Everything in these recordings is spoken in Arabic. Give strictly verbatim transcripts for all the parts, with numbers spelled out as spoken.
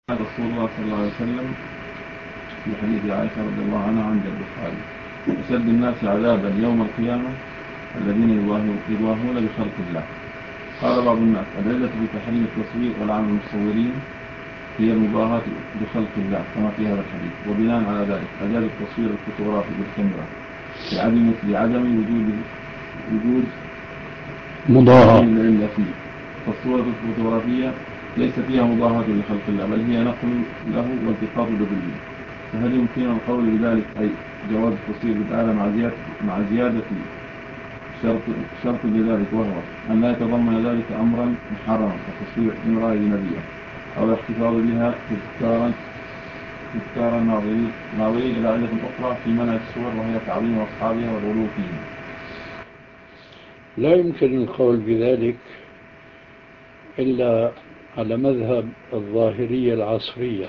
رسول الله صلى الله عليه وسلم في حديث عائشة رضي الله عنها عند البخاري: أشد الناس عذابا يوم القيامة الذين يضاهون بخلق الله. قال بعض الناس: العلة بتحريم التصوير والعمل المصورين هي المباهاة بخلق الله كما في هذا الحديث، وبناء على ذلك أجاز التصوير الفوتوغرافي بالكاميرا لعدم لعدم وجود وجود مضاهاة العلة فيه. فالصورة الفوتوغرافية ليس فيها مضاهاة لخلق الله، بل هي نقل له والتقاط بدله. فهل يمكن القول بذلك أي جواز التصوير بالآلة مع زيادة مع زيادة شرط شرط بذلك، وهو أن لا يتضمن ذلك أمرا محرما كتصوير امرأة أجنبية أو الاحتفاظ بها تذكارا تذكارا ناظرين ناظرين إلى علة أخرى في منع الصور، وهي تعظيم أصحابها والغلو فيهم؟ لا يمكن القول بذلك إلا على مذهب الظاهرية العصرية.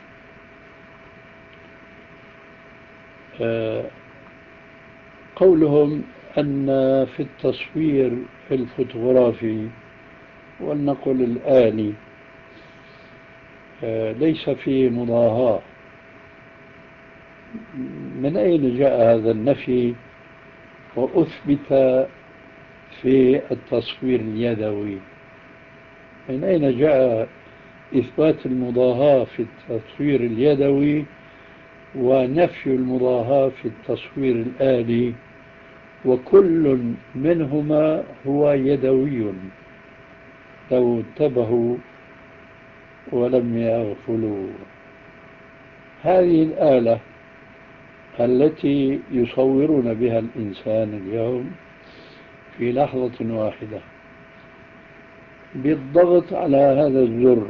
قولهم أن في التصوير الفوتوغرافي والنقل الآلي ليس فيه مضاهاة، من أين جاء هذا النفي وأثبت في التصوير اليدوي؟ من أين جاء إثبات المضاهاة في التصوير اليدوي ونفي المضاهاة في التصوير الآلي؟ وكل منهما هو يدوي لو انتبهوا ولم يغفلوا. هذه الآلة التي يصورون بها الإنسان اليوم في لحظة واحدة بالضغط على هذا الزر،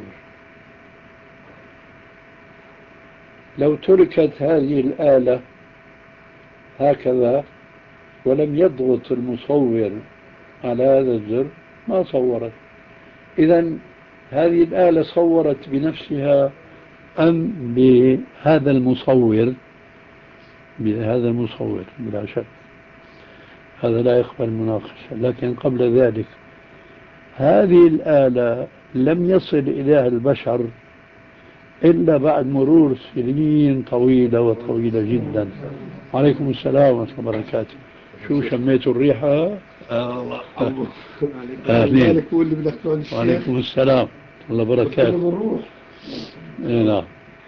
لو تركت هذه الآلة هكذا ولم يضغط المصور على هذا الزر ما صورت. إذن هذه الآلة صورت بنفسها أم بهذا المصور؟ بهذا المصور بلا شك، هذا لا يقبل مناقشة. لكن قبل ذلك هذه الآلة لم يصل إليها البشر إلا بعد مرور سنين طويلة وطويلة جدا. عليكم السلام ورحمة الله وبركاته. شو شميتوا الريحة؟ الله أهلين. وعليكم السلام ورحمة الله وبركاته. نعم.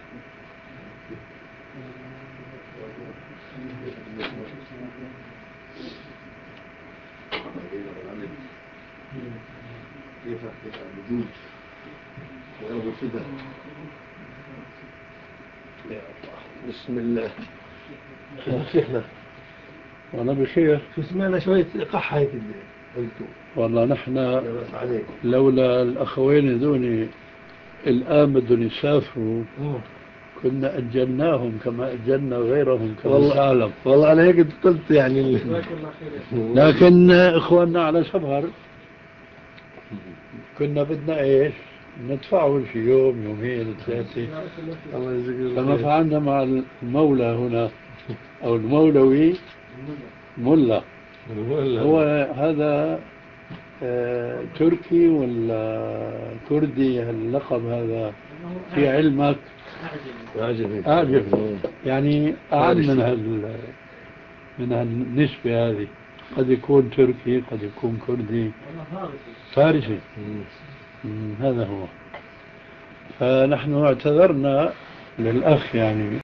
بسم الله. شيخنا والله بخير. شو سمعنا شوية قحة هيك والله نحن لولا الأخوين هذول الآن بدهم يسافروا كنا أجلناهم كما أجلنا غيرهم كما تعلم. والله أنا هيك قلت يعني. لكن إخواننا على سفر كنا بدنا إيش ندفعه في يوم يومين ثلاثة، كما فعلنا مع المولى هنا أو المولوي ملا. هو هذا آه تركي ولا كردي؟ اللقب هذا في علمك أعجب أعجب يعني أعلى من هال من هالنسبة هذه. قد يكون تركي قد يكون كردي فارسي. هذا هو. فنحن اعتذرنا للأخ يعني